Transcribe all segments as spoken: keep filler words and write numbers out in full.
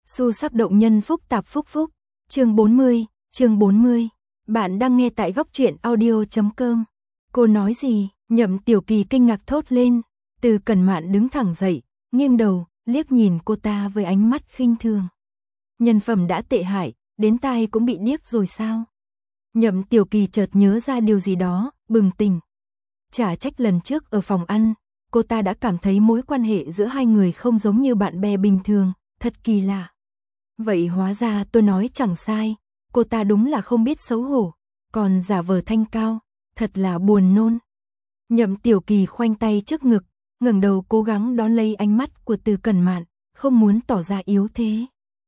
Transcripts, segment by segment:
Xu sắc động nhân phúc tạp phúc phúc. Chương bốn mươi, chương bốn mươi. Bạn đang nghe tại góc truyện audio chấm com. Cô nói gì? Nhậm Tiểu Kỳ kinh ngạc thốt lên. Từ Cẩn Mạn đứng thẳng dậy, nghiêng đầu, liếc nhìn cô ta với ánh mắt khinh thường. Nhân phẩm đã tệ hại, đến tai cũng bị điếc rồi sao? Nhậm Tiểu Kỳ chợt nhớ ra điều gì đó, bừng tỉnh. Chả trách lần trước ở phòng ăn, cô ta đã cảm thấy mối quan hệ giữa hai người không giống như bạn bè bình thường, thật kỳ lạ. Vậy hóa ra tôi nói chẳng sai, cô ta đúng là không biết xấu hổ, còn giả vờ thanh cao, thật là buồn nôn. Nhậm Tiểu Kỳ khoanh tay trước ngực, ngẩng đầu cố gắng đón lấy ánh mắt của Từ Cẩn Mạn, không muốn tỏ ra yếu thế.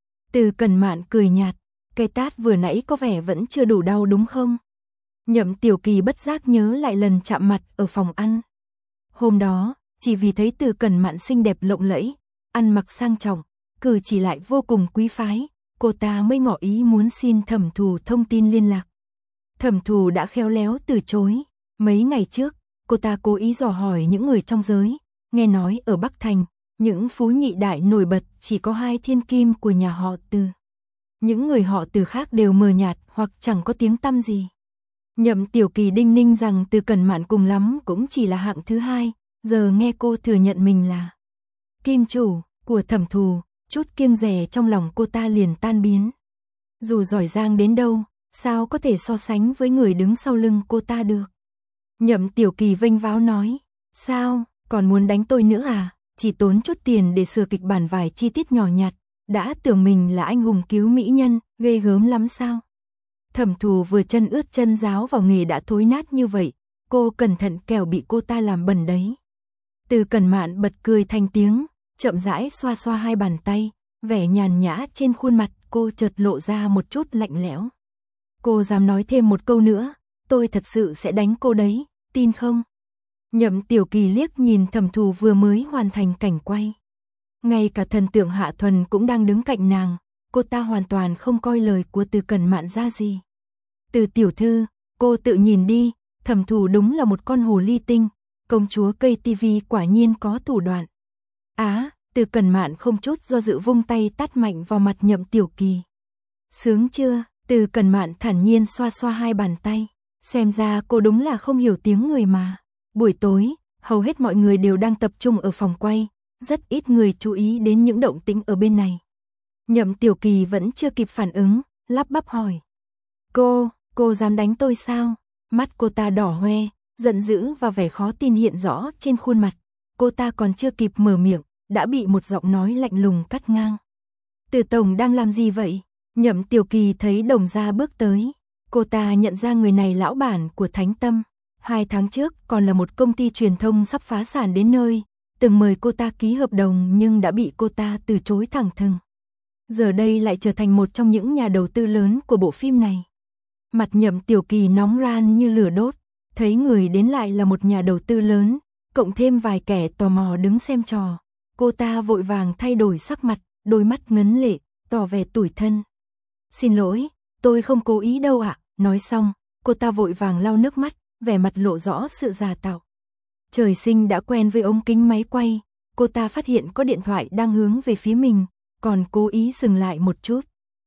Từ Cẩn Mạn cười nhạt, cái tát vừa nãy có vẻ vẫn chưa đủ đau đúng không? Nhậm Tiểu Kỳ bất giác nhớ lại lần chạm mặt ở phòng ăn. Hôm đó, chỉ vì thấy Từ Cẩn Mạn xinh đẹp lộng lẫy, ăn mặc sang trọng, cử chỉ lại vô cùng quý phái, cô ta mới ngỏ ý muốn xin Thẩm Thù thông tin liên lạc. Thẩm Thù đã khéo léo từ chối. Mấy ngày trước, cô ta cố ý dò hỏi những người trong giới, nghe nói ở Bắc Thành, những phú nhị đại nổi bật chỉ có hai thiên kim của nhà họ Từ. Những người họ Từ khác đều mờ nhạt hoặc chẳng có tiếng tăm gì. Nhậm Tiểu Kỳ đinh ninh rằng Từ Cẩn Mạn cùng lắm cũng chỉ là hạng thứ hai, giờ nghe cô thừa nhận mình là kim chủ của Thẩm Thù, chút kiêng dè trong lòng cô ta liền tan biến. Dù giỏi giang đến đâu, sao có thể so sánh với người đứng sau lưng cô ta được. Nhậm Tiểu Kỳ vênh váo nói, sao, còn muốn đánh tôi nữa à, chỉ tốn chút tiền để sửa kịch bản vài chi tiết nhỏ nhặt, đã tưởng mình là anh hùng cứu mỹ nhân, ghê gớm lắm sao. Thẩm Thù vừa chân ướt chân ráo vào nghề đã thối nát như vậy, cô cẩn thận kẻo bị cô ta làm bẩn đấy. Từ Cẩn Mạn bật cười thành tiếng, chậm rãi xoa xoa hai bàn tay, vẻ nhàn nhã trên khuôn mặt cô chợt lộ ra một chút lạnh lẽo. Cô dám nói thêm một câu nữa, tôi thật sự sẽ đánh cô đấy, tin không? Nhậm Tiểu Kỳ liếc nhìn Thẩm Thù vừa mới hoàn thành cảnh quay. Ngay cả thần tượng Hạ Thuần cũng đang đứng cạnh nàng, cô ta hoàn toàn không coi lời của Từ Cẩn Mạn ra gì. Từ tiểu thư, cô tự nhìn đi, Thẩm Thù đúng là một con hồ ly tinh, công chúa cây tivi quả nhiên có thủ đoạn. Á, Từ Cẩn Mạn không chút do dự vung tay tát mạnh vào mặt Nhậm Tiểu Kỳ. Sướng chưa? Từ Cẩn Mạn thản nhiên xoa xoa hai bàn tay, xem ra cô đúng là không hiểu tiếng người mà. Buổi tối, hầu hết mọi người đều đang tập trung ở phòng quay, rất ít người chú ý đến những động tĩnh ở bên này. Nhậm Tiểu Kỳ vẫn chưa kịp phản ứng, lắp bắp hỏi. Cô, cô dám đánh tôi sao? Mắt cô ta đỏ hoe, giận dữ và vẻ khó tin hiện rõ trên khuôn mặt. Cô ta còn chưa kịp mở miệng, đã bị một giọng nói lạnh lùng cắt ngang. Từ tổng đang làm gì vậy? Nhậm Tiểu Kỳ thấy Đồng Gia bước tới. Cô ta nhận ra người này lão bản của Thánh Tâm. Hai tháng trước còn là một công ty truyền thông sắp phá sản đến nơi, từng mời cô ta ký hợp đồng nhưng đã bị cô ta từ chối thẳng thừng. Giờ đây lại trở thành một trong những nhà đầu tư lớn của bộ phim này. Mặt Nhậm Tiểu Kỳ nóng ran như lửa đốt, thấy người đến lại là một nhà đầu tư lớn, cộng thêm vài kẻ tò mò đứng xem trò. Cô ta vội vàng thay đổi sắc mặt, đôi mắt ngấn lệ, tỏ vẻ tủi thân. Xin lỗi, tôi không cố ý đâu ạ. Nói xong, cô ta vội vàng lau nước mắt, vẻ mặt lộ rõ sự già tạo. Trời sinh đã quen với ống kính máy quay, cô ta phát hiện có điện thoại đang hướng về phía mình, còn cố ý dừng lại một chút.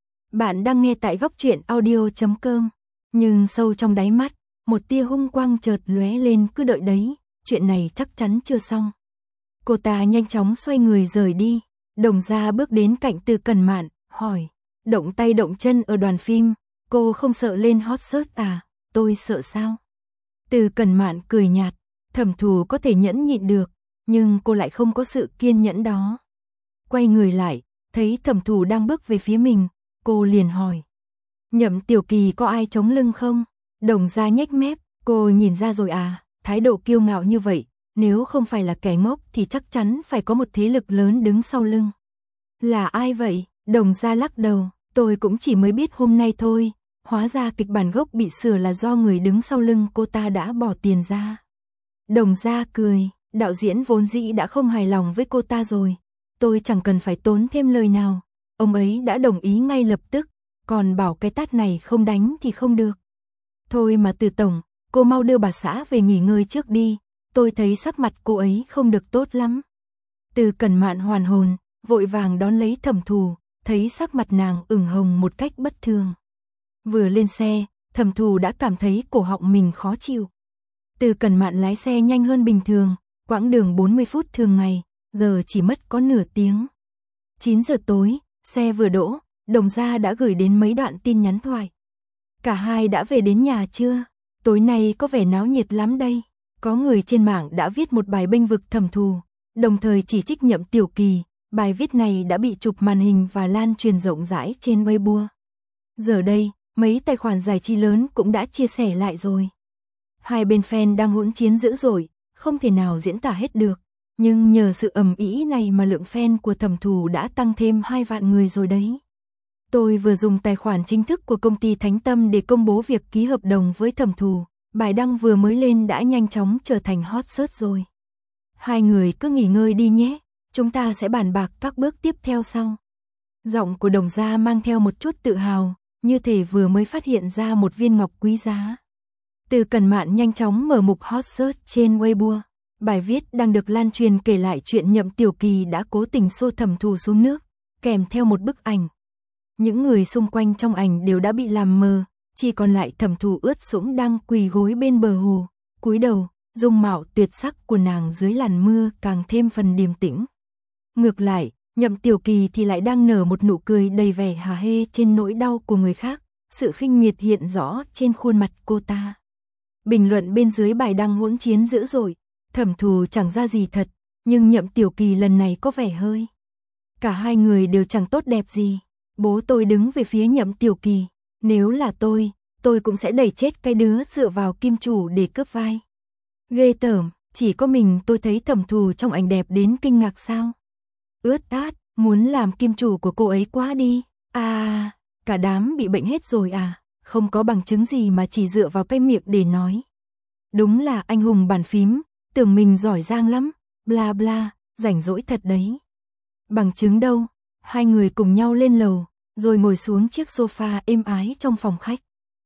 Bạn đang nghe tại góc truyện audio chấm com, nhưng sâu trong đáy mắt, một tia hung quang chợt lóe lên, cứ đợi đấy, chuyện này chắc chắn chưa xong. Cô ta nhanh chóng xoay người rời đi. Đồng Gia bước đến cạnh Từ Cẩn Mạn, hỏi, động tay động chân ở đoàn phim, cô không sợ lên hot search à? Tôi sợ sao? Từ Cẩn Mạn cười nhạt, Thẩm Thù có thể nhẫn nhịn được, nhưng cô lại không có sự kiên nhẫn đó. Quay người lại, thấy Thẩm Thù đang bước về phía mình, cô liền hỏi, Nhậm Tiểu Kỳ có ai chống lưng không? Đồng Gia nhếch mép, cô nhìn ra rồi à, thái độ kiêu ngạo như vậy, nếu không phải là kẻ ngốc thì chắc chắn phải có một thế lực lớn đứng sau lưng. Là ai vậy? Đồng Gia lắc đầu, tôi cũng chỉ mới biết hôm nay thôi, hóa ra kịch bản gốc bị sửa là do người đứng sau lưng cô ta đã bỏ tiền ra. Đồng Gia cười, đạo diễn vốn dĩ đã không hài lòng với cô ta rồi, tôi chẳng cần phải tốn thêm lời nào, ông ấy đã đồng ý ngay lập tức, còn bảo cái tát này không đánh thì không được. Thôi mà Từ tổng, cô mau đưa bà xã về nghỉ ngơi trước đi, tôi thấy sắc mặt cô ấy không được tốt lắm. Từ Cẩn Mạn hoàn hồn, vội vàng đón lấy Thẩm Thù, thấy sắc mặt nàng ửng hồng một cách bất thường. Vừa lên xe, Thẩm Thù đã cảm thấy cổ họng mình khó chịu. Từ Cẩn Mạn lái xe nhanh hơn bình thường, quãng đường bốn mươi phút thường ngày, giờ chỉ mất có nửa tiếng. chín giờ tối, xe vừa đỗ, Đồng Gia đã gửi đến mấy đoạn tin nhắn thoại. Cả hai đã về đến nhà chưa? Tối nay có vẻ náo nhiệt lắm đây. Có người trên mạng đã viết một bài bênh vực Thẩm Thù, đồng thời chỉ trích Nhậm Tiểu Kỳ. Bài viết này đã bị chụp màn hình và lan truyền rộng rãi trên Weibo. Giờ đây, mấy tài khoản giải trí lớn cũng đã chia sẻ lại rồi. Hai bên fan đang hỗn chiến dữ dội, không thể nào diễn tả hết được. Nhưng nhờ sự ầm ĩ này mà lượng fan của Thẩm Thù đã tăng thêm hai vạn người rồi đấy. Tôi vừa dùng tài khoản chính thức của công ty Thánh Tâm để công bố việc ký hợp đồng với Thẩm Thù. Bài đăng vừa mới lên đã nhanh chóng trở thành hot search rồi. Hai người cứ nghỉ ngơi đi nhé, chúng ta sẽ bàn bạc các bước tiếp theo sau. Giọng của Đồng Gia mang theo một chút tự hào, như thể vừa mới phát hiện ra một viên ngọc quý giá. Từ Cẩn Mạn nhanh chóng mở mục hot search trên Weibo. Bài viết đang được lan truyền kể lại chuyện Nhậm Tiểu Kỳ đã cố tình xô Thẩm Thù xuống nước, kèm theo một bức ảnh. Những người xung quanh trong ảnh đều đã bị làm mờ, chỉ còn lại Thẩm Thù ướt sũng đang quỳ gối bên bờ hồ, cúi đầu, dung mạo tuyệt sắc của nàng dưới làn mưa càng thêm phần điềm tĩnh. Ngược lại, Nhậm Tiểu Kỳ thì lại đang nở một nụ cười đầy vẻ hả hê trên nỗi đau của người khác, sự khinh miệt hiện rõ trên khuôn mặt cô ta. Bình luận bên dưới bài đăng hỗn chiến dữ dội, Thẩm Thù chẳng ra gì thật, nhưng Nhậm Tiểu Kỳ lần này có vẻ hơi. Cả hai người đều chẳng tốt đẹp gì. Bố tôi đứng về phía Nhậm Tiểu Kỳ, nếu là tôi, tôi cũng sẽ đẩy chết cái đứa dựa vào kim chủ để cướp vai. Ghê tởm, chỉ có mình tôi thấy Thẩm Thù trong ảnh đẹp đến kinh ngạc sao? Ướt át, muốn làm kim chủ của cô ấy quá đi. À, cả đám bị bệnh hết rồi à, không có bằng chứng gì mà chỉ dựa vào cái miệng để nói. Đúng là anh hùng bàn phím, tưởng mình giỏi giang lắm, bla bla, rảnh rỗi thật đấy. Bằng chứng đâu? Hai người cùng nhau lên lầu, rồi ngồi xuống chiếc sofa êm ái trong phòng khách.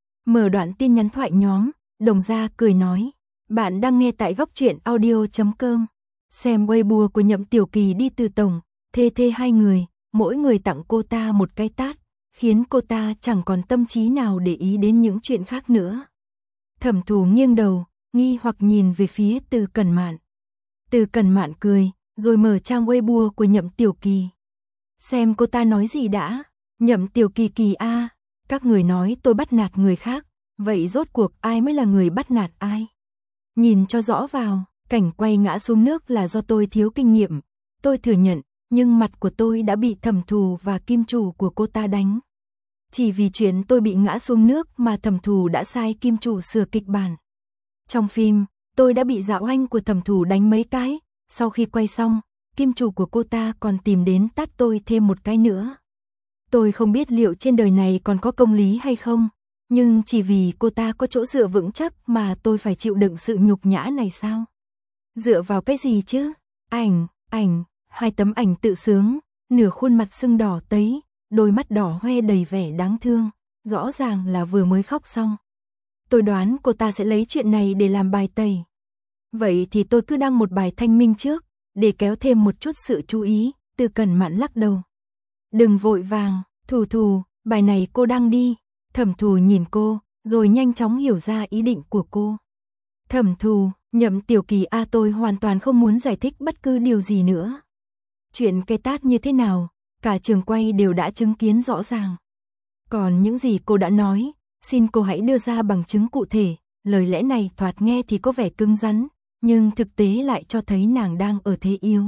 Mở đoạn tin nhắn thoại nhóm, Đồng Gia cười nói, bạn đang nghe tại góc truyện audio chấm com. Xem Weibo của Nhậm Tiểu Kỳ đi từ tổng, thê thê hai người, mỗi người tặng cô ta một cái tát, khiến cô ta chẳng còn tâm trí nào để ý đến những chuyện khác nữa. Thẩm Thù nghiêng đầu, nghi hoặc nhìn về phía Từ Cẩn Mạn. Từ Cẩn Mạn cười, rồi mở trang Weibo của Nhậm Tiểu Kỳ. Xem cô ta nói gì đã. Nhậm Tiểu Kỳ Kỳ a, các người nói tôi bắt nạt người khác, vậy rốt cuộc ai mới là người bắt nạt ai? Nhìn cho rõ vào, cảnh quay ngã xuống nước là do tôi thiếu kinh nghiệm, tôi thừa nhận, nhưng mặt của tôi đã bị Thẩm Thù và kim chủ của cô ta đánh. Chỉ vì chuyện tôi bị ngã xuống nước mà Thẩm Thù đã sai kim chủ sửa kịch bản. Trong phim, tôi đã bị dạo anh của Thẩm Thù đánh mấy cái, sau khi quay xong, kim chủ của cô ta còn tìm đến tát tôi thêm một cái nữa. Tôi không biết liệu trên đời này còn có công lý hay không, nhưng chỉ vì cô ta có chỗ dựa vững chắc mà tôi phải chịu đựng sự nhục nhã này sao? Dựa vào cái gì chứ? Ảnh, ảnh, hai tấm ảnh tự sướng, nửa khuôn mặt sưng đỏ tấy, đôi mắt đỏ hoe đầy vẻ đáng thương, rõ ràng là vừa mới khóc xong. Tôi đoán cô ta sẽ lấy chuyện này để làm bài tẩy. Vậy thì tôi cứ đăng một bài thanh minh trước, để kéo thêm một chút sự chú ý. Từ Cẩn Mạn lắc đầu. Đừng vội vàng, Thù Thù, bài này cô đăng đi. Thẩm Thù nhìn cô, rồi nhanh chóng hiểu ra ý định của cô. Thẩm Thù, Nhậm Tiểu Kỳ a, tôi hoàn toàn không muốn giải thích bất cứ điều gì nữa. Chuyện cây tát như thế nào, cả trường quay đều đã chứng kiến rõ ràng. Còn những gì cô đã nói, xin cô hãy đưa ra bằng chứng cụ thể. Lời lẽ này thoạt nghe thì có vẻ cứng rắn, nhưng thực tế lại cho thấy nàng đang ở thế yếu.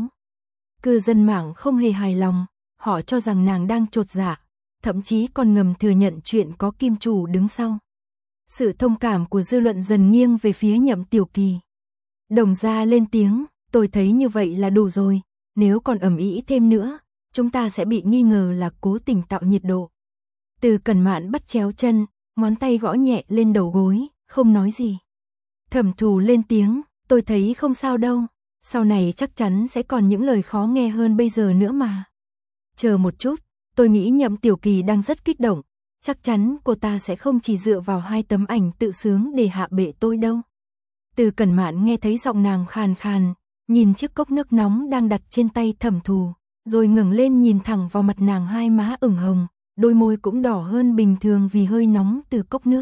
Cư dân mạng không hề hài lòng, họ cho rằng nàng đang chột dạ, thậm chí còn ngầm thừa nhận chuyện có kim chủ đứng sau. Sự thông cảm của dư luận dần nghiêng về phía Nhậm Tiểu Kỳ. Đồng Gia lên tiếng, tôi thấy như vậy là đủ rồi, nếu còn ầm ĩ thêm nữa, chúng ta sẽ bị nghi ngờ là cố tình tạo nhiệt độ. Từ Cẩn Mạn bắt chéo chân, ngón tay gõ nhẹ lên đầu gối, không nói gì. Thẩm Thù lên tiếng, tôi thấy không sao đâu, sau này chắc chắn sẽ còn những lời khó nghe hơn bây giờ nữa mà. Chờ một chút, tôi nghĩ Nhậm Tiểu Kỳ đang rất kích động, chắc chắn cô ta sẽ không chỉ dựa vào hai tấm ảnh tự sướng để hạ bệ tôi đâu. Từ Cẩn Mạn nghe thấy giọng nàng khàn khàn, nhìn chiếc cốc nước nóng đang đặt trên tay Thẩm Thù, rồi ngẩng lên nhìn thẳng vào mặt nàng, hai má ửng hồng, đôi môi cũng đỏ hơn bình thường vì hơi nóng từ cốc nước.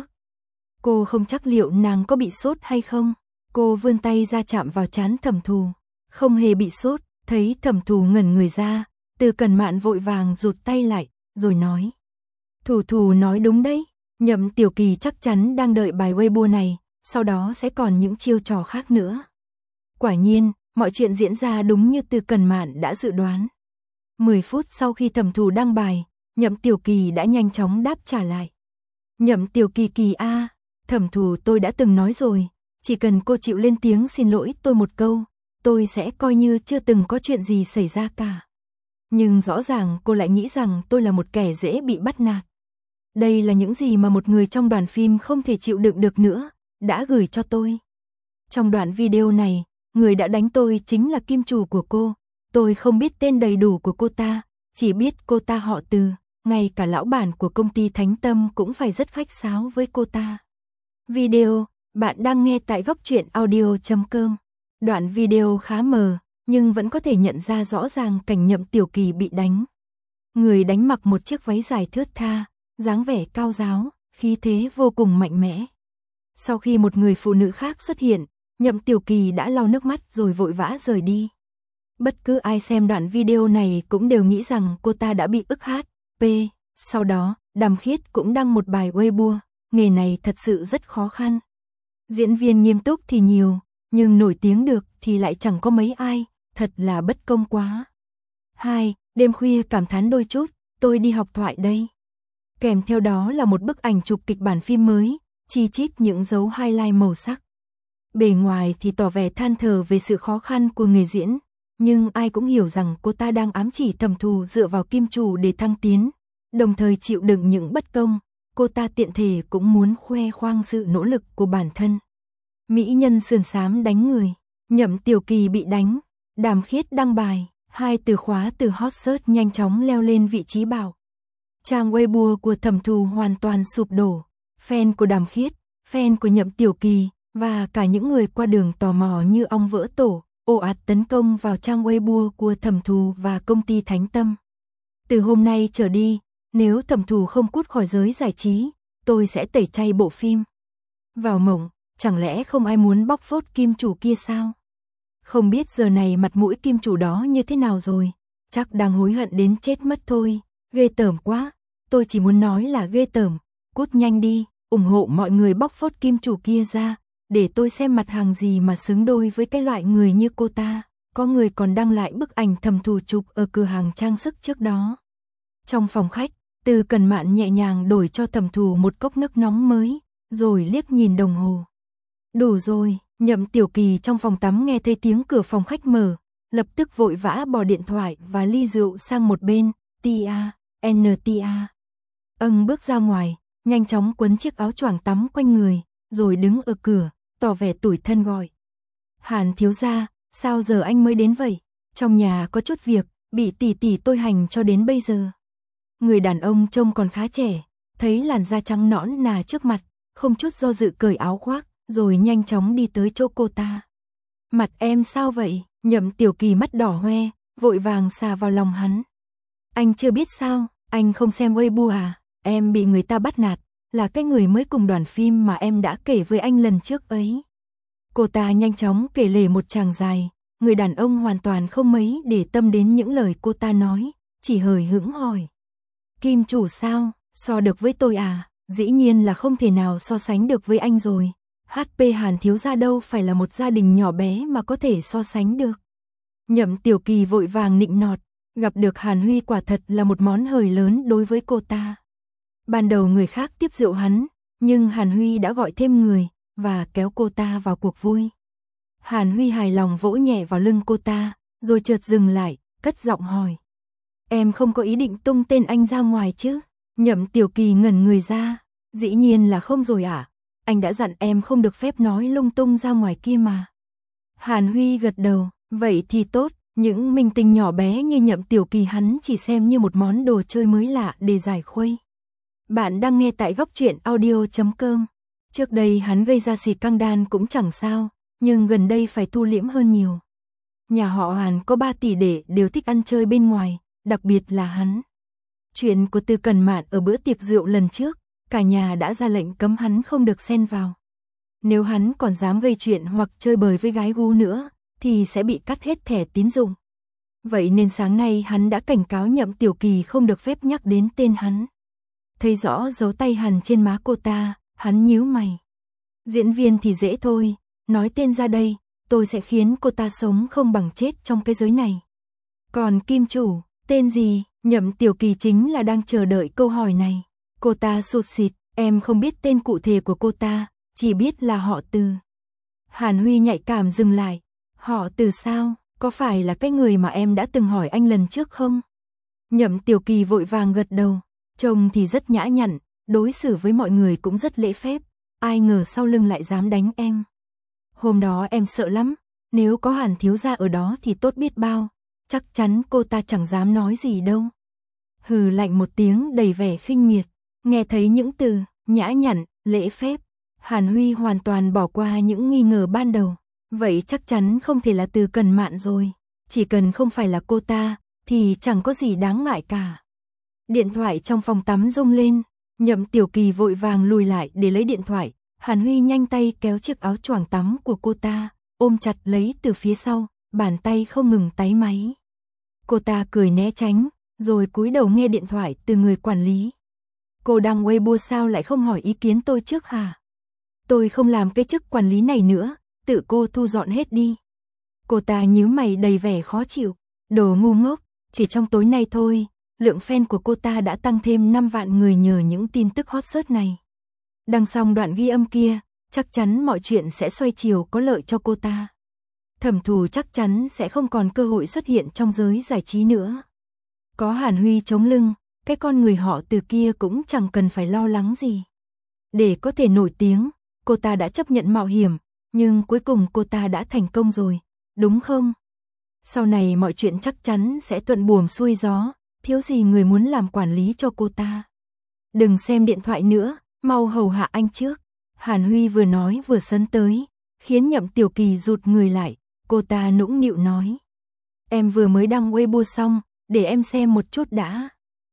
Cô không chắc liệu nàng có bị sốt hay không. Cô vươn tay ra chạm vào trán Thẩm Thù. Không hề bị sốt. Thấy Thẩm Thù ngẩn người ra, Từ Cẩn Mạn vội vàng rụt tay lại, rồi nói. Thù Thù nói đúng đấy, Nhậm Tiểu Kỳ chắc chắn đang đợi bài Weibo này, sau đó sẽ còn những chiêu trò khác nữa. Quả nhiên, mọi chuyện diễn ra đúng như Từ Cẩn Mạn đã dự đoán. mười phút sau khi Thẩm Thù đăng bài, Nhậm Tiểu Kỳ đã nhanh chóng đáp trả lại. Nhậm Tiểu Kỳ Kỳ a, Thẩm Thù, tôi đã từng nói rồi, chỉ cần cô chịu lên tiếng xin lỗi tôi một câu, tôi sẽ coi như chưa từng có chuyện gì xảy ra cả. Nhưng rõ ràng cô lại nghĩ rằng tôi là một kẻ dễ bị bắt nạt. Đây là những gì mà một người trong đoàn phim không thể chịu đựng được nữa, đã gửi cho tôi. Trong đoạn video này, người đã đánh tôi chính là kim chủ của cô. Tôi không biết tên đầy đủ của cô ta, chỉ biết cô ta họ Từ, ngay cả lão bản của công ty Thánh Tâm cũng phải rất khách sáo với cô ta. Video, bạn đang nghe tại góc truyện audio chấm com. Đoạn video khá mờ, nhưng vẫn có thể nhận ra rõ ràng cảnh Nhậm Tiểu Kỳ bị đánh. Người đánh mặc một chiếc váy dài thướt tha, dáng vẻ cao ráo, khí thế vô cùng mạnh mẽ. Sau khi một người phụ nữ khác xuất hiện, Nhậm Tiểu Kỳ đã lau nước mắt rồi vội vã rời đi. Bất cứ ai xem đoạn video này cũng đều nghĩ rằng cô ta đã bị ức hát pê. Sau đó, Đàm Khiết cũng đăng một bài Weibo, nghề này thật sự rất khó khăn. Diễn viên nghiêm túc thì nhiều, nhưng nổi tiếng được thì lại chẳng có mấy ai, thật là bất công quá. hai. Đêm khuya cảm thán đôi chút, tôi đi học thoại đây. Kèm theo đó là một bức ảnh chụp kịch bản phim mới, chi chít những dấu highlight màu sắc. Bề ngoài thì tỏ vẻ than thở về sự khó khăn của nghề diễn, nhưng ai cũng hiểu rằng cô ta đang ám chỉ Thẩm Thù dựa vào kim chủ để thăng tiến, đồng thời chịu đựng những bất công, cô ta tiện thể cũng muốn khoe khoang sự nỗ lực của bản thân. Mỹ nhân sườn xám đánh người, Nhậm Tiểu Kỳ bị đánh, Đàm Khiết đăng bài, hai từ khóa từ hot search nhanh chóng leo lên vị trí bạo. Trang Weibo của Thẩm Thù hoàn toàn sụp đổ, fan của Đàm Khiết, fan của Nhậm Tiểu Kỳ và cả những người qua đường tò mò như ong vỡ tổ, ồ ạt tấn công vào trang Weibo của Thẩm Thù và công ty Thánh Tâm. Từ hôm nay trở đi, nếu Thẩm Thù không cút khỏi giới giải trí, tôi sẽ tẩy chay bộ phim. Vào mộng, chẳng lẽ không ai muốn bóc phốt kim chủ kia sao? Không biết giờ này mặt mũi kim chủ đó như thế nào rồi, chắc đang hối hận đến chết mất thôi, ghê tởm quá, tôi chỉ muốn nói là ghê tởm, cút nhanh đi, ủng hộ mọi người bóc phốt kim chủ kia ra, để tôi xem mặt hàng gì mà xứng đôi với cái loại người như cô ta. Có người còn đăng lại bức ảnh Thẩm Thù chụp ở cửa hàng trang sức trước đó. Trong phòng khách, Từ Cẩn Mạn nhẹ nhàng đổi cho Thẩm Thù một cốc nước nóng mới, rồi liếc nhìn đồng hồ. Đủ rồi, Nhậm Tiểu Kỳ trong phòng tắm nghe thấy tiếng cửa phòng khách mở, lập tức vội vã bỏ điện thoại và ly rượu sang một bên, tia, tia. Âng bước ra ngoài, nhanh chóng quấn chiếc áo choàng tắm quanh người, rồi đứng ở cửa, tỏ vẻ tủi thân gọi. Hàn thiếu gia, sao giờ anh mới đến vậy? Trong nhà có chút việc, bị tỷ tỷ tôi hành cho đến bây giờ. Người đàn ông trông còn khá trẻ, thấy làn da trắng nõn nà trước mặt, không chút do dự cởi áo khoác, rồi nhanh chóng đi tới chỗ cô ta. Mặt em sao vậy? Nhậm Tiểu Kỳ mắt đỏ hoe, vội vàng xà vào lòng hắn. Anh chưa biết sao, anh không xem Weibo à? Em bị người ta bắt nạt, là cái người mới cùng đoàn phim mà em đã kể với anh lần trước ấy. Cô ta nhanh chóng kể lể một tràng dài, người đàn ông hoàn toàn không mấy để tâm đến những lời cô ta nói, chỉ hời hững hỏi. Kim chủ sao, so được với tôi à? Dĩ nhiên là không thể nào so sánh được với anh rồi. hát pê Hàn thiếu gia đâu phải là một gia đình nhỏ bé mà có thể so sánh được. Nhậm Tiểu Kỳ vội vàng nịnh nọt, gặp được Hàn Huy quả thật là một món hời lớn đối với cô ta. Ban đầu người khác tiếp rượu hắn, nhưng Hàn Huy đã gọi thêm người và kéo cô ta vào cuộc vui. Hàn Huy hài lòng vỗ nhẹ vào lưng cô ta, rồi chợt dừng lại, cất giọng hỏi. Em không có ý định tung tên anh ra ngoài chứ? Nhậm Tiểu Kỳ ngẩn người ra, dĩ nhiên là không rồi ạ. À? Anh đã dặn em không được phép nói lung tung ra ngoài kia mà. Hàn Huy gật đầu, vậy thì tốt, những minh tinh nhỏ bé như Nhậm Tiểu Kỳ hắn chỉ xem như một món đồ chơi mới lạ để giải khuây. Bạn đang nghe tại góc truyện audio chấm com. Trước đây hắn gây ra xì căng đan cũng chẳng sao, nhưng gần đây phải thu liễm hơn nhiều. Nhà họ Hàn có ba tỷ đệ đều thích ăn chơi bên ngoài, đặc biệt là hắn. Chuyện của Từ Cẩn Mạn ở bữa tiệc rượu lần trước, cả nhà đã ra lệnh cấm hắn không được xen vào. Nếu hắn còn dám gây chuyện hoặc chơi bời với gái gu nữa, thì sẽ bị cắt hết thẻ tín dụng. Vậy nên sáng nay hắn đã cảnh cáo Nhậm Tiểu Kỳ không được phép nhắc đến tên hắn. Thấy rõ dấu tay hằn trên má cô ta, hắn nhíu mày. Diễn viên thì dễ thôi, nói tên ra đây, tôi sẽ khiến cô ta sống không bằng chết trong cái giới này. Còn Kim chủ, tên gì? Nhậm Tiểu Kỳ chính là đang chờ đợi câu hỏi này. Cô ta sụt sịt, em không biết tên cụ thể của cô ta, chỉ biết là họ Từ. Hàn Huy nhạy cảm dừng lại. Họ Từ sao? Có phải là cái người mà em đã từng hỏi anh lần trước không? Nhậm Tiểu Kỳ vội vàng gật đầu. Trông thì rất nhã nhặn, đối xử với mọi người cũng rất lễ phép. Ai ngờ sau lưng lại dám đánh em. Hôm đó em sợ lắm, nếu có Hàn thiếu gia ở đó thì tốt biết bao. Chắc chắn cô ta chẳng dám nói gì đâu. Hừ lạnh một tiếng đầy vẻ khinh miệt. Nghe thấy những từ nhã nhặn, lễ phép, Hàn Huy hoàn toàn bỏ qua những nghi ngờ ban đầu. Vậy chắc chắn không thể là Từ Cẩn Mạn rồi. Chỉ cần không phải là cô ta, thì chẳng có gì đáng ngại cả. Điện thoại trong phòng tắm rung lên. Nhậm Tiểu Kỳ vội vàng lùi lại để lấy điện thoại. Hàn Huy nhanh tay kéo chiếc áo choàng tắm của cô ta, ôm chặt lấy từ phía sau, bàn tay không ngừng táy máy. Cô ta cười né tránh, rồi cúi đầu nghe điện thoại từ người quản lý. Cô đăng Weibo sao lại không hỏi ý kiến tôi trước hả? Tôi không làm cái chức quản lý này nữa, tự cô thu dọn hết đi. Cô ta nhíu mày đầy vẻ khó chịu. Đồ ngu ngốc, chỉ trong tối nay thôi, lượng fan của cô ta đã tăng thêm năm vạn người nhờ những tin tức hot search này. Đăng xong đoạn ghi âm kia, chắc chắn mọi chuyện sẽ xoay chiều có lợi cho cô ta. Thẩm Thù chắc chắn sẽ không còn cơ hội xuất hiện trong giới giải trí nữa. Có Hàn Huy chống lưng, cái con người họ Từ kia cũng chẳng cần phải lo lắng gì. Để có thể nổi tiếng, cô ta đã chấp nhận mạo hiểm, nhưng cuối cùng cô ta đã thành công rồi, đúng không? Sau này mọi chuyện chắc chắn sẽ thuận buồm xuôi gió, thiếu gì người muốn làm quản lý cho cô ta. Đừng xem điện thoại nữa, mau hầu hạ anh trước. Hàn Huy vừa nói vừa sấn tới, khiến Nhậm Tiểu Kỳ rụt người lại. Cô ta nũng nịu nói. Em vừa mới đăng Weibo xong, để em xem một chút đã.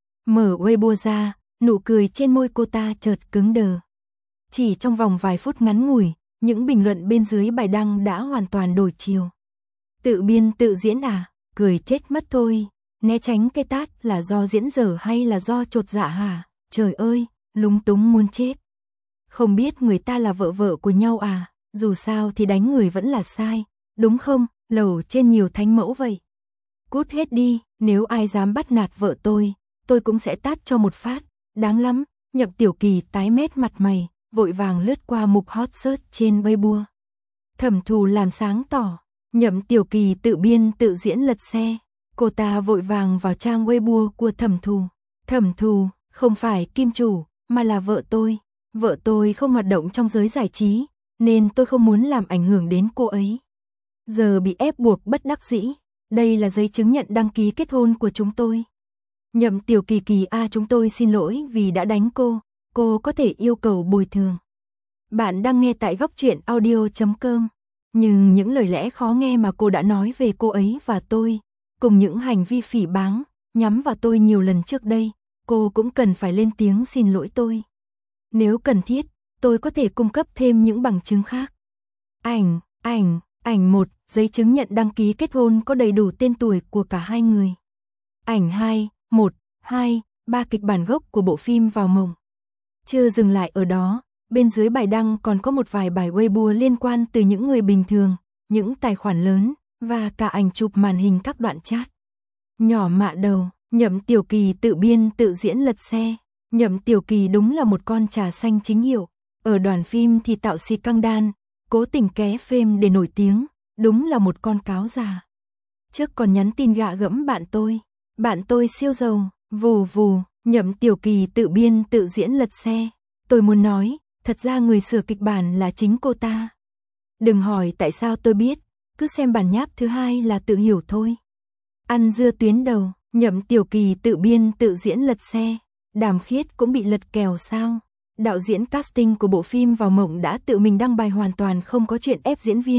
Mở Weibo ra, nụ cười trên môi cô ta chợt cứng đờ. Chỉ trong vòng vài phút ngắn ngủi, những bình luận bên dưới bài đăng đã hoàn toàn đổi chiều. Tự biên tự diễn à, cười chết mất thôi. Né tránh cái tát là do diễn dở hay là do chột dạ hả? Trời ơi, lúng túng muốn chết. Không biết người ta là vợ vợ của nhau à, dù sao thì đánh người vẫn là sai, đúng không? Lầu trên nhiều thánh mẫu vậy. Cút hết đi, nếu ai dám bắt nạt vợ tôi, tôi cũng sẽ tát cho một phát, đáng lắm. Nhậm Tiểu Kỳ tái mét mặt mày, vội vàng lướt qua mục hot search trên Weibo. Thẩm Thù làm sáng tỏ, Nhậm Tiểu Kỳ tự biên tự diễn lật xe. Cô ta vội vàng vào trang Weibo của Thẩm Thù. Thẩm Thù, không phải Kim chủ, mà là vợ tôi. Vợ tôi không hoạt động trong giới giải trí, nên tôi không muốn làm ảnh hưởng đến cô ấy. Giờ bị ép buộc bất đắc dĩ. Đây là giấy chứng nhận đăng ký kết hôn của chúng tôi. Nhậm Tiểu Kỳ Kỳ a chúng tôi xin lỗi vì đã đánh cô. Cô có thể yêu cầu bồi thường. Bạn đang nghe tại góc truyện audio chấm com. Nhưng những lời lẽ khó nghe mà cô đã nói về cô ấy và tôi, cùng những hành vi phỉ báng, nhắm vào tôi nhiều lần trước đây, cô cũng cần phải lên tiếng xin lỗi tôi. Nếu cần thiết, tôi có thể cung cấp thêm những bằng chứng khác. Ảnh, ảnh, ảnh một, giấy chứng nhận đăng ký kết hôn có đầy đủ tên tuổi của cả hai người. Ảnh hai, một, hai, ba kịch bản gốc của bộ phim Vào Mộng. Chưa dừng lại ở đó, bên dưới bài đăng còn có một vài bài Weibo liên quan từ những người bình thường, những tài khoản lớn, và cả ảnh chụp màn hình các đoạn chat. Nhỏ mạ đầu, Nhậm Tiểu Kỳ tự biên tự diễn lật xe. Nhậm Tiểu Kỳ đúng là một con trà xanh chính hiệu. Ở đoàn phim thì tạo xì căng đan, cố tình ké phim để nổi tiếng, đúng là một con cáo già. Trước còn nhắn tin gạ gẫm bạn tôi. Bạn tôi siêu giàu, vù vù, Nhậm Tiểu Kỳ tự biên tự diễn lật xe. Tôi muốn nói, thật ra người sửa kịch bản là chính cô ta. Đừng hỏi tại sao tôi biết, cứ xem bản nháp thứ hai là tự hiểu thôi. Ăn dưa tuyến đầu, Nhậm Tiểu Kỳ tự biên tự diễn lật xe. Đàm Khiết cũng bị lật kèo sao? Đạo diễn casting của bộ phim Vào Mộng đã tự mình đăng bài hoàn toàn không có chuyện ép diễn viên,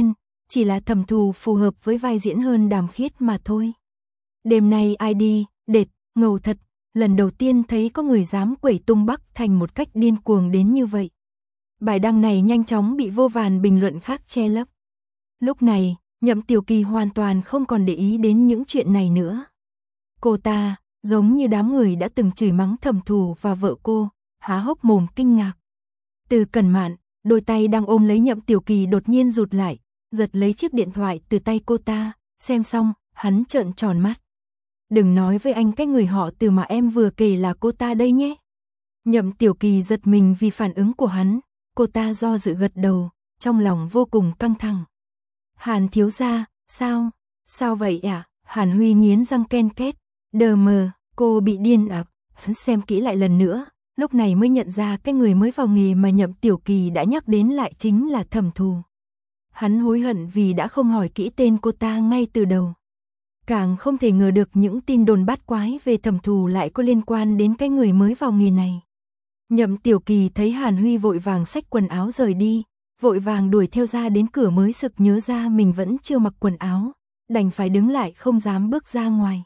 chỉ là Thẩm Thù phù hợp với vai diễn hơn Đàm Khiết mà thôi. Đêm nay ai đi, đệt, ngầu thật, lần đầu tiên thấy có người dám quẩy tung Bắc Thành một cách điên cuồng đến như vậy. Bài đăng này nhanh chóng bị vô vàn bình luận khác che lấp. Lúc này, Nhậm Tiểu Kỳ hoàn toàn không còn để ý đến những chuyện này nữa. Cô ta, giống như đám người đã từng chửi mắng Thẩm Thù và vợ cô, há hốc mồm kinh ngạc. Từ Cẩn Mạn, đôi tay đang ôm lấy Nhậm Tiểu Kỳ đột nhiên rụt lại, giật lấy chiếc điện thoại từ tay cô ta, xem xong, hắn trợn tròn mắt. Đừng nói với anh cái người họ Từ mà em vừa kể là cô ta đây nhé. Nhậm Tiểu Kỳ giật mình vì phản ứng của hắn, cô ta do dự gật đầu, trong lòng vô cùng căng thẳng. Hàn thiếu gia, sao? Sao vậy ạ? À? Hàn Huy nghiến răng ken két, đờ mờ, cô bị điên à? Hắn xem kỹ lại lần nữa, lúc này mới nhận ra cái người mới vào nghề mà Nhậm Tiểu Kỳ đã nhắc đến lại chính là Thẩm Thù. Hắn hối hận vì đã không hỏi kỹ tên cô ta ngay từ đầu. Càng không thể ngờ được những tin đồn bát quái về Thẩm Thù lại có liên quan đến cái người mới vào nghề này. Nhậm Tiểu Kỳ thấy Hàn Huy vội vàng xách quần áo rời đi, vội vàng đuổi theo ra đến cửa mới sực nhớ ra mình vẫn chưa mặc quần áo, đành phải đứng lại không dám bước ra ngoài.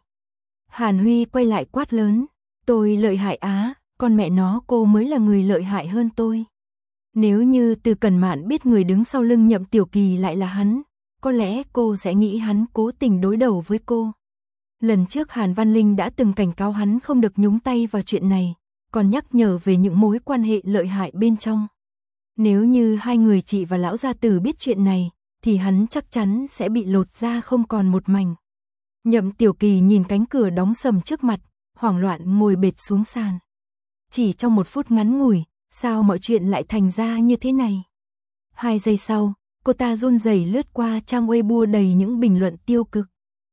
Hàn Huy quay lại quát lớn, tôi lợi hại á, con mẹ nó cô mới là người lợi hại hơn tôi. Nếu như Từ Cẩn Mạn biết người đứng sau lưng Nhậm Tiểu Kỳ lại là hắn, có lẽ cô sẽ nghĩ hắn cố tình đối đầu với cô. Lần trước Hàn Văn Linh đã từng cảnh cáo hắn không được nhúng tay vào chuyện này, còn nhắc nhở về những mối quan hệ lợi hại bên trong. Nếu như hai người chị và lão gia tử biết chuyện này, thì hắn chắc chắn sẽ bị lột ra không còn một mảnh. Nhậm Tiểu Kỳ nhìn cánh cửa đóng sầm trước mặt, hoảng loạn ngồi bệt xuống sàn. Chỉ trong một phút ngắn ngủi, sao mọi chuyện lại thành ra như thế này? Hai giây sau, cô ta run rẩy lướt qua trang Weibo đầy những bình luận tiêu cực.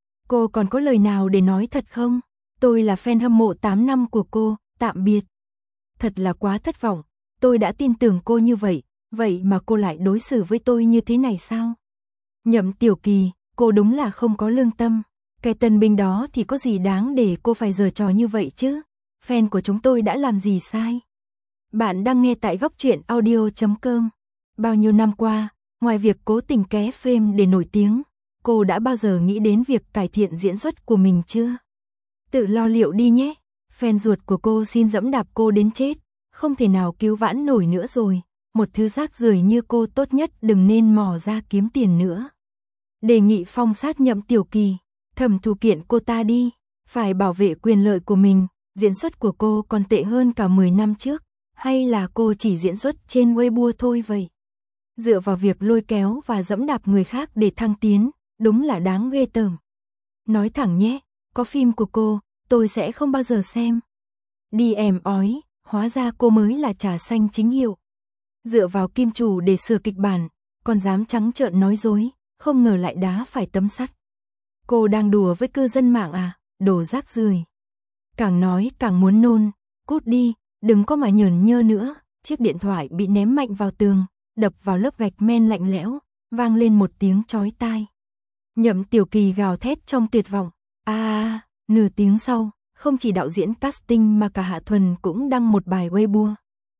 Cô còn có lời nào để nói thật không? Tôi là fan hâm mộ tám năm của cô, tạm biệt. Thật là quá thất vọng, tôi đã tin tưởng cô như vậy, vậy mà cô lại đối xử với tôi như thế này sao? Nhậm Tiểu Kỳ, cô đúng là không có lương tâm. Cái tân binh đó thì có gì đáng để cô phải giở trò như vậy chứ? Fan của chúng tôi đã làm gì sai? Bạn đang nghe tại góc truyện audio chấm com. Bao nhiêu năm qua, ngoài việc cố tình ké phim để nổi tiếng, cô đã bao giờ nghĩ đến việc cải thiện diễn xuất của mình chưa? Tự lo liệu đi nhé, fan ruột của cô xin dẫm đạp cô đến chết, không thể nào cứu vãn nổi nữa rồi, một thứ rác rưởi như cô tốt nhất đừng nên mò ra kiếm tiền nữa. Đề nghị phong sát Nhậm Tiểu Kỳ, Thẩm Thù kiện cô ta đi, phải bảo vệ quyền lợi của mình, diễn xuất của cô còn tệ hơn cả mười năm trước, hay là cô chỉ diễn xuất trên Weibo thôi vậy? Dựa vào việc lôi kéo và dẫm đạp người khác để thăng tiến, đúng là đáng ghê tởm. Nói thẳng nhé, có phim của cô, tôi sẽ không bao giờ xem. Đi em ói, hóa ra cô mới là trà xanh chính hiệu. Dựa vào kim chủ để sửa kịch bản, còn dám trắng trợn nói dối, không ngờ lại đá phải tấm sắt. Cô đang đùa với cư dân mạng à, đồ rác rưởi. Càng nói càng muốn nôn, cút đi, đừng có mà nhởn nhơ nữa. Chiếc điện thoại bị ném mạnh vào tường, đập vào lớp gạch men lạnh lẽo, vang lên một tiếng chói tai. Nhậm Tiểu Kỳ gào thét trong tuyệt vọng. À, à, nửa tiếng sau, không chỉ đạo diễn casting mà cả Hạ Thuần cũng đăng một bài Weibo.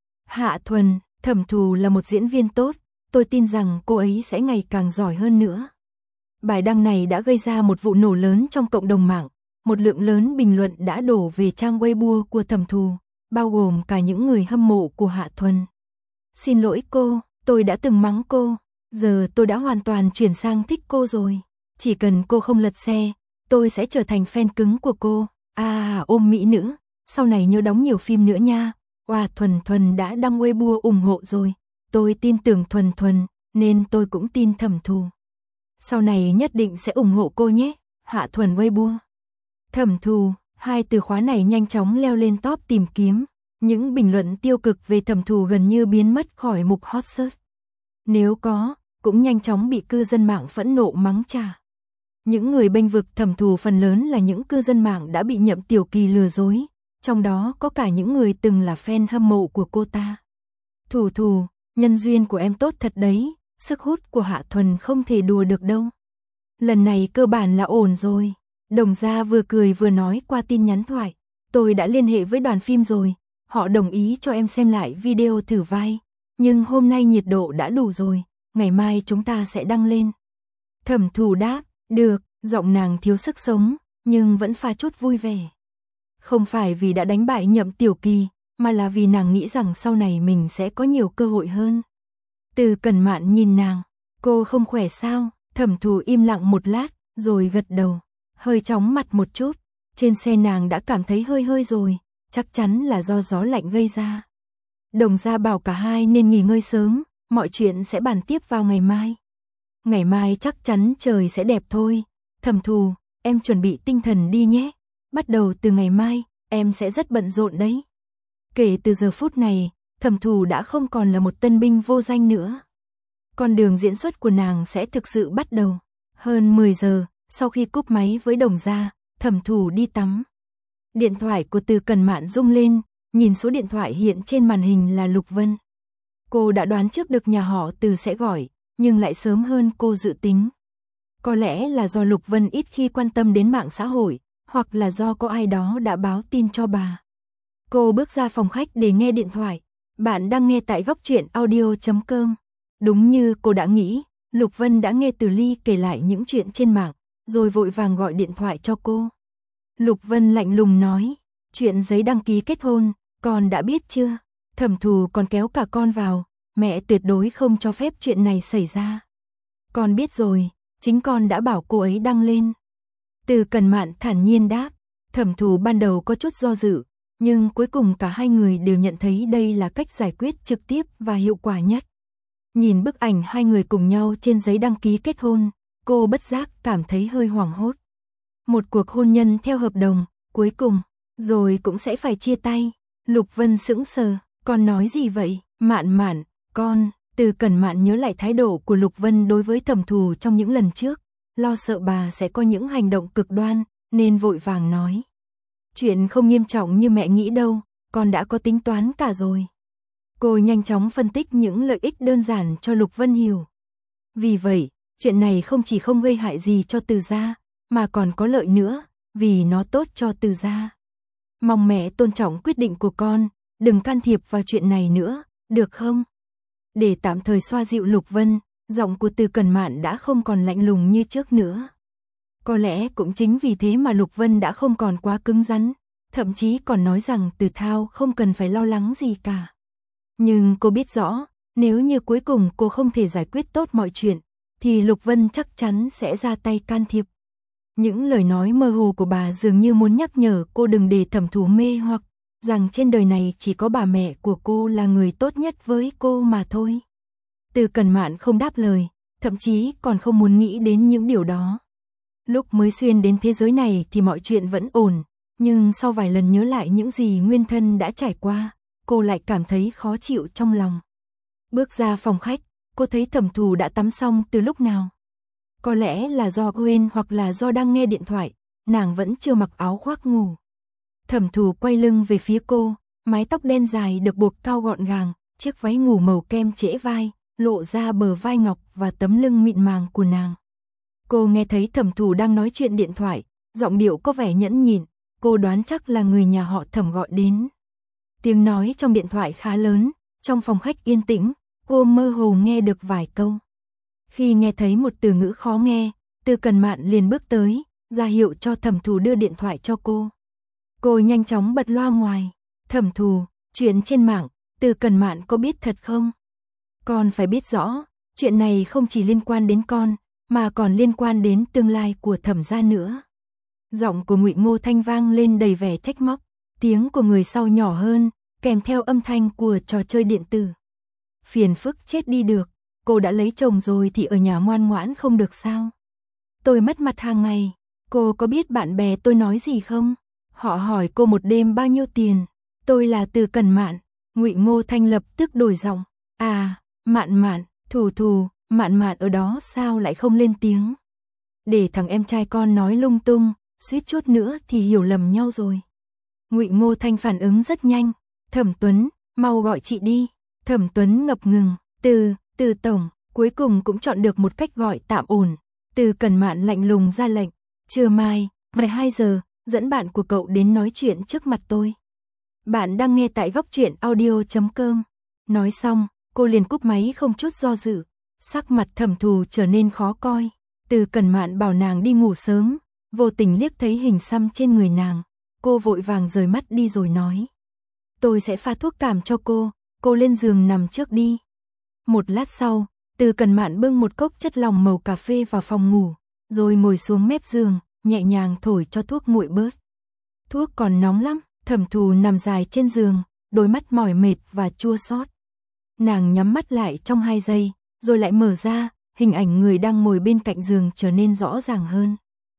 Hạ Thuần, Thẩm Thù là một diễn viên tốt, tôi tin rằng cô ấy sẽ ngày càng giỏi hơn nữa. Bài đăng này đã gây ra một vụ nổ lớn trong cộng đồng mạng, một lượng lớn bình luận đã đổ về trang Weibo của Thẩm Thù, bao gồm cả những người hâm mộ của Hạ Thuần. Xin lỗi cô, tôi đã từng mắng cô, giờ tôi đã hoàn toàn chuyển sang thích cô rồi. Chỉ cần cô không lật xe, tôi sẽ trở thành fan cứng của cô. À, ôm mỹ nữ, sau này nhớ đóng nhiều phim nữa nha. Wow, Thuần Thuần đã đăng Weibo ủng hộ rồi. Tôi tin tưởng Thuần Thuần, nên tôi cũng tin Thẩm Thù. Sau này nhất định sẽ ủng hộ cô nhé. Hạ Thuần Weibo. Thẩm Thù, hai từ khóa này nhanh chóng leo lên top tìm kiếm. Những bình luận tiêu cực về Thẩm Thù gần như biến mất khỏi mục hot search. Nếu có, cũng nhanh chóng bị cư dân mạng phẫn nộ mắng trả. Những người bênh vực Thẩm Thù phần lớn là những cư dân mạng đã bị Nhậm Tiểu Kỳ lừa dối, trong đó có cả những người từng là fan hâm mộ của cô ta. Thù Thù, nhân duyên của em tốt thật đấy, sức hút của Hạ Thuần không thể đùa được đâu. Lần này cơ bản là ổn rồi. Đồng Gia vừa cười vừa nói qua tin nhắn thoại. Tôi đã liên hệ với đoàn phim rồi, họ đồng ý cho em xem lại video thử vai. Nhưng hôm nay nhiệt độ đã đủ rồi, ngày mai chúng ta sẽ đăng lên. Thẩm Thù đáp, được, giọng nàng thiếu sức sống, nhưng vẫn pha chút vui vẻ. Không phải vì đã đánh bại Nhậm Tiểu Kỳ, mà là vì nàng nghĩ rằng sau này mình sẽ có nhiều cơ hội hơn. Từ Cẩn Mạn nhìn nàng, cô không khỏe sao? Thẩm Thù im lặng một lát, rồi gật đầu, hơi chóng mặt một chút. Trên xe nàng đã cảm thấy hơi hơi rồi, chắc chắn là do gió lạnh gây ra. Đồng gia bảo cả hai nên nghỉ ngơi sớm, mọi chuyện sẽ bàn tiếp vào ngày mai. Ngày mai chắc chắn trời sẽ đẹp thôi. Thẩm Thù, em chuẩn bị tinh thần đi nhé. Bắt đầu từ ngày mai, em sẽ rất bận rộn đấy. Kể từ giờ phút này, Thẩm Thù đã không còn là một tân binh vô danh nữa. Con đường diễn xuất của nàng sẽ thực sự bắt đầu. Hơn mười giờ, sau khi cúp máy với Đồng gia, Thẩm Thù đi tắm. Điện thoại của Từ Cẩn Mạn rung lên, nhìn số điện thoại hiện trên màn hình là Lục Vân. Cô đã đoán trước được nhà họ Từ sẽ gọi, nhưng lại sớm hơn cô dự tính. Có lẽ là do Lục Vân ít khi quan tâm đến mạng xã hội, hoặc là do có ai đó đã báo tin cho bà. Cô bước ra phòng khách để nghe điện thoại. Bạn đang nghe tại góc truyện audio chấm com. Đúng như cô đã nghĩ, Lục Vân đã nghe Từ Ly kể lại những chuyện trên mạng, rồi vội vàng gọi điện thoại cho cô. Lục Vân lạnh lùng nói, chuyện giấy đăng ký kết hôn, con đã biết chưa? Thẩm Thù còn kéo cả con vào, mẹ tuyệt đối không cho phép chuyện này xảy ra. Con biết rồi, chính con đã bảo cô ấy đăng lên. Từ Cẩn Mạn thản nhiên đáp. Thẩm Thù ban đầu có chút do dự, nhưng cuối cùng cả hai người đều nhận thấy đây là cách giải quyết trực tiếp và hiệu quả nhất. Nhìn bức ảnh hai người cùng nhau trên giấy đăng ký kết hôn, cô bất giác cảm thấy hơi hoảng hốt. Một cuộc hôn nhân theo hợp đồng, cuối cùng, rồi cũng sẽ phải chia tay. Lục Vân sững sờ, con nói gì vậy? Mạn Mạn, con. Từ Cẩn Mạn nhớ lại thái độ của Lục Vân đối với Thẩm Thù trong những lần trước, lo sợ bà sẽ có những hành động cực đoan, nên vội vàng nói. Chuyện không nghiêm trọng như mẹ nghĩ đâu, con đã có tính toán cả rồi. Cô nhanh chóng phân tích những lợi ích đơn giản cho Lục Vân hiểu. Vì vậy, chuyện này không chỉ không gây hại gì cho Từ gia, mà còn có lợi nữa, vì nó tốt cho Từ gia. Mong mẹ tôn trọng quyết định của con, đừng can thiệp vào chuyện này nữa, được không? Để tạm thời xoa dịu Lục Vân, giọng của Từ Cẩn Mạn đã không còn lạnh lùng như trước nữa. Có lẽ cũng chính vì thế mà Lục Vân đã không còn quá cứng rắn, thậm chí còn nói rằng Từ Thao không cần phải lo lắng gì cả. Nhưng cô biết rõ, nếu như cuối cùng cô không thể giải quyết tốt mọi chuyện, thì Lục Vân chắc chắn sẽ ra tay can thiệp. Những lời nói mơ hồ của bà dường như muốn nhắc nhở cô đừng để Thẩm Thù mê hoặc, rằng trên đời này chỉ có bà mẹ của cô là người tốt nhất với cô mà thôi. Từ Cẩn Mạn không đáp lời, thậm chí còn không muốn nghĩ đến những điều đó. Lúc mới xuyên đến thế giới này thì mọi chuyện vẫn ổn, nhưng sau vài lần nhớ lại những gì nguyên thân đã trải qua, cô lại cảm thấy khó chịu trong lòng. Bước ra phòng khách, cô thấy Thẩm Thù đã tắm xong từ lúc nào. Có lẽ là do quên hoặc là do đang nghe điện thoại, nàng vẫn chưa mặc áo khoác ngủ. Thẩm Thù quay lưng về phía cô, mái tóc đen dài được buộc cao gọn gàng, chiếc váy ngủ màu kem trễ vai, lộ ra bờ vai ngọc và tấm lưng mịn màng của nàng. Cô nghe thấy Thẩm Thù đang nói chuyện điện thoại, giọng điệu có vẻ nhẫn nhịn, cô đoán chắc là người nhà họ Thẩm gọi đến. Tiếng nói trong điện thoại khá lớn, trong phòng khách yên tĩnh, cô mơ hồ nghe được vài câu. Khi nghe thấy một từ ngữ khó nghe, Từ Cẩn Mạn liền bước tới, ra hiệu cho Thẩm Thù đưa điện thoại cho cô. Cô nhanh chóng bật loa ngoài. Thẩm Thù, chuyện trên mạng, Từ Cẩn Mạn có biết thật không? Con phải biết rõ, chuyện này không chỉ liên quan đến con, mà còn liên quan đến tương lai của Thẩm gia nữa. Giọng của Ngụy Ngô Thanh vang lên đầy vẻ trách móc, tiếng của người sau nhỏ hơn, kèm theo âm thanh của trò chơi điện tử. Phiền phức chết đi được, cô đã lấy chồng rồi thì ở nhà ngoan ngoãn không được sao? Tôi mất mặt hàng ngày, cô có biết bạn bè tôi nói gì không? Họ hỏi cô một đêm bao nhiêu tiền? Tôi là Từ Cẩn Mạn. Ngụy Ngô Thanh lập tức đổi giọng. À, Mạn Mạn, Thù Thù, Mạn Mạn ở đó sao lại không lên tiếng? Để thằng em trai con nói lung tung, suýt chút nữa thì hiểu lầm nhau rồi. Ngụy Ngô Thanh phản ứng rất nhanh. Thẩm Tuấn, mau gọi chị đi. Thẩm Tuấn ngập ngừng. Từ, Từ tổng, cuối cùng cũng chọn được một cách gọi tạm ổn. Từ Cẩn Mạn lạnh lùng ra lệnh. Trưa mai, mười hai giờ, dẫn bạn của cậu đến nói chuyện trước mặt tôi. Bạn đang nghe tại góc truyện audio chấm com. Nói xong, cô liền cúp máy không chút do dự. Sắc mặt Thẩm Thù trở nên khó coi. Từ Cẩn Mạn bảo nàng đi ngủ sớm, vô tình liếc thấy hình xăm trên người nàng, cô vội vàng rời mắt đi rồi nói. Tôi sẽ pha thuốc cảm cho cô, cô lên giường nằm trước đi. Một lát sau, Từ Cẩn Mạn bưng một cốc chất lỏng màu cà phê vào phòng ngủ, rồi ngồi xuống mép giường, nhẹ nhàng thổi cho thuốc nguội bớt. Thuốc còn nóng lắm, Thẩm Thù nằm dài trên giường, đôi mắt mỏi mệt và chua xót. Nàng nhắm mắt lại trong hai giây, rồi lại mở ra, hình ảnh người đang ngồi bên cạnh giường trở nên rõ ràng hơn.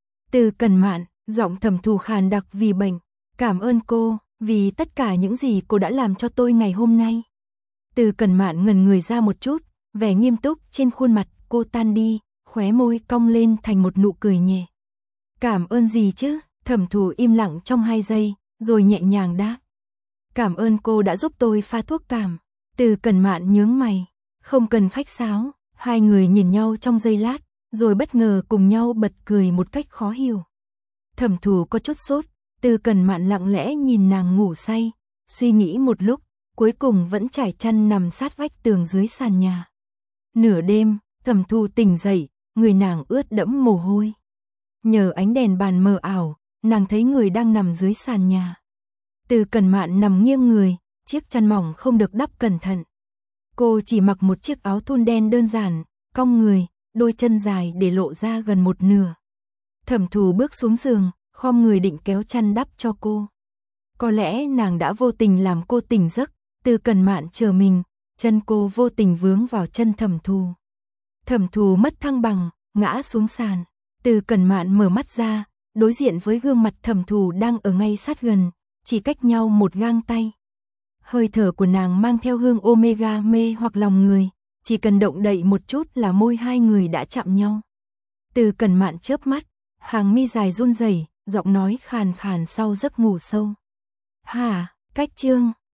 Từ Cẩn Mạn, giọng Thẩm Thù khàn đặc vì bệnh, cảm ơn cô, vì tất cả những gì cô đã làm cho tôi ngày hôm nay. Từ Cẩn Mạn ngẩn người ra một chút, vẻ nghiêm túc trên khuôn mặt cô tan đi, khóe môi cong lên thành một nụ cười nhẹ. Cảm ơn gì chứ? Thẩm Thù im lặng trong hai giây, rồi nhẹ nhàng đáp. Cảm ơn cô đã giúp tôi pha thuốc cảm. Từ Cẩn Mạn nhướng mày, không cần khách sáo, hai người nhìn nhau trong giây lát, rồi bất ngờ cùng nhau bật cười một cách khó hiểu. Thẩm Thù có chút sốt, Từ Cẩn Mạn lặng lẽ nhìn nàng ngủ say, suy nghĩ một lúc, cuối cùng vẫn trải chăn nằm sát vách tường dưới sàn nhà. Nửa đêm, Thẩm Thù tỉnh dậy, người nàng ướt đẫm mồ hôi. Nhờ ánh đèn bàn mờ ảo, nàng thấy người đang nằm dưới sàn nhà. Từ Cẩn Mạn nằm nghiêng người, chiếc chăn mỏng không được đắp cẩn thận. Cô chỉ mặc một chiếc áo thun đen đơn giản, cong người, đôi chân dài để lộ ra gần một nửa. Thẩm Thù bước xuống giường, khom người định kéo chăn đắp cho cô. Có lẽ nàng đã vô tình làm cô tỉnh giấc, Từ Cẩn Mạn chờ mình, chân cô vô tình vướng vào chân Thẩm Thù. Thẩm Thù mất thăng bằng, ngã xuống sàn. Từ Cẩn Mạn mở mắt ra, đối diện với gương mặt Thẩm Thù đang ở ngay sát gần, chỉ cách nhau một gang tay. Hơi thở của nàng mang theo hương omega mê hoặc lòng người, chỉ cần động đậy một chút là môi hai người đã chạm nhau. Từ Cẩn Mạn chớp mắt, hàng mi dài run rẩy, giọng nói khàn khàn sau giấc ngủ sâu. Hả, cách chương